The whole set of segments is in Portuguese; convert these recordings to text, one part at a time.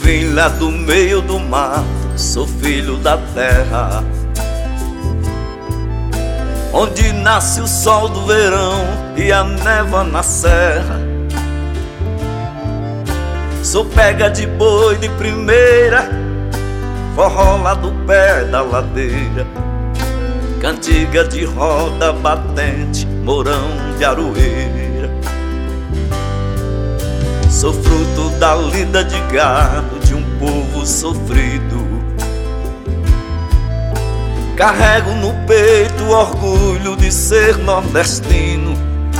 filha do meio do mato, sou filho da terra, onde nasce o sol do verão e a névoa na serra. Sou pega de boi de primeira, forró lá do pé da ladeira, cantiga de roda batente, mourão de aroeira. Sou fruto da lida de gado de um povo sofrido, carrego no peito o orgulho de ser nordestino.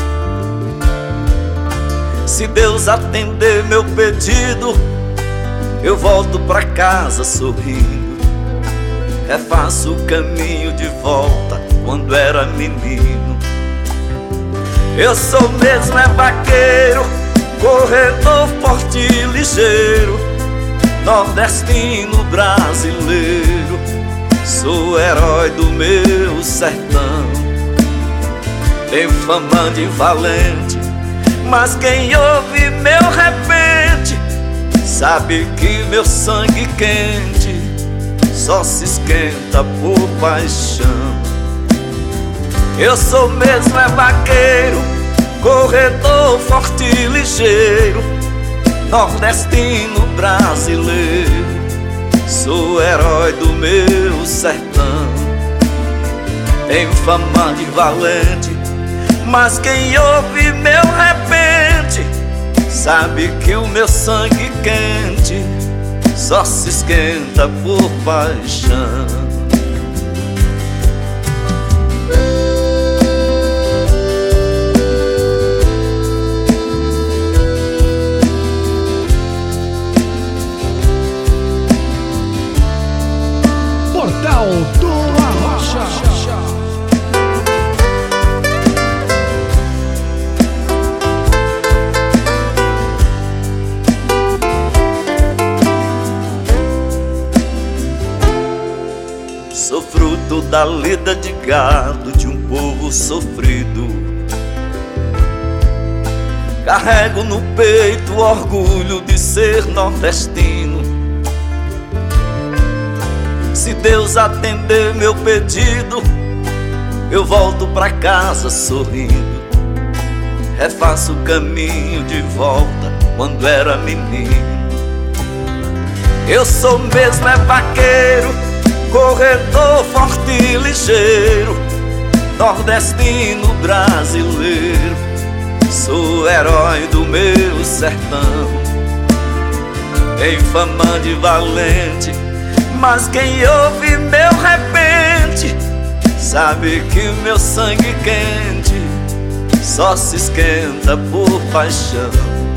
Se Deus atender meu pedido, eu volto pra casa sorrindo, refaço o caminho de volta quando era menino. Eu sou mesmo vaqueiro, corredor forte e ligeiro, nordestino brasileiro, sou herói do meu sertão. Tenho fama de valente, mas quem ouve meu repente sabe que meu sangue quente só se esquenta por paixão. Eu sou mesmo vaqueiro, corredor forte e ligeiro, nordestino brasileiro, sou herói do meu sertão. Tenho fama de valente, mas quem ouve meu repente sabe que o meu sangue quente só se esquenta por paixão. Portal do Arrocha. Sou fruto da lida de gado de um povo sofrido, carrego no peito o orgulho de ser nordestino. Se Deus atender meu pedido, eu volto pra casa sorrindo, refaço o caminho de volta quando era menino. Eu sou mesmo vaqueiro, corredor forte e ligeiro, nordestino brasileiro, sou herói do meu sertão. Tenho fama de valente, mas quem ouve meu repente sabe que o meu sangue quente só se esquenta por paixão.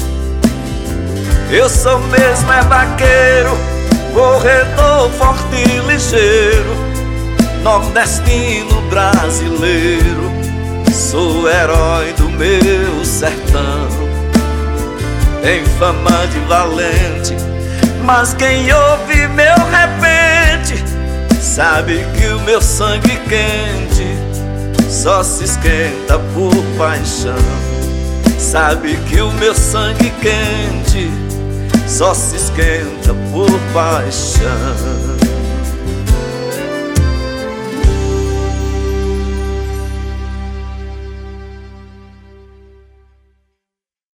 Eu sou mesmo vaqueiro, corredor forte e ligeiro, nordestino brasileiro, sou herói do meu sertão. Tenho fama de valente, mas quem ouve meu repente sabe que o meu sangue quente só se esquenta por paixão. Sabe que o meu sangue quente só se esquenta por paixão.